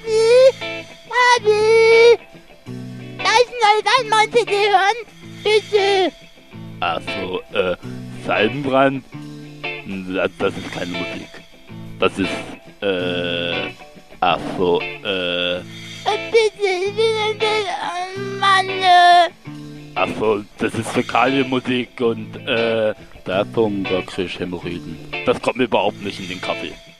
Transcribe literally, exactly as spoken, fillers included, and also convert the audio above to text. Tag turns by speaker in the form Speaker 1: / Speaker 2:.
Speaker 1: Fabi! Fabi! Da ist ein neues Album, wollen Sie die hören? Bitte!
Speaker 2: Ach so, äh, Salbenbrand? Das, das ist keine Musik. Das ist, äh, ach so, äh,
Speaker 1: Äh, Bitte, ich will nicht, oh Mann, äh.
Speaker 2: ach so, das ist Fäkalienmusik und, äh, davon, da krieg ich Hämorrhoiden. Das kommt mir überhaupt nicht in den Kaffee.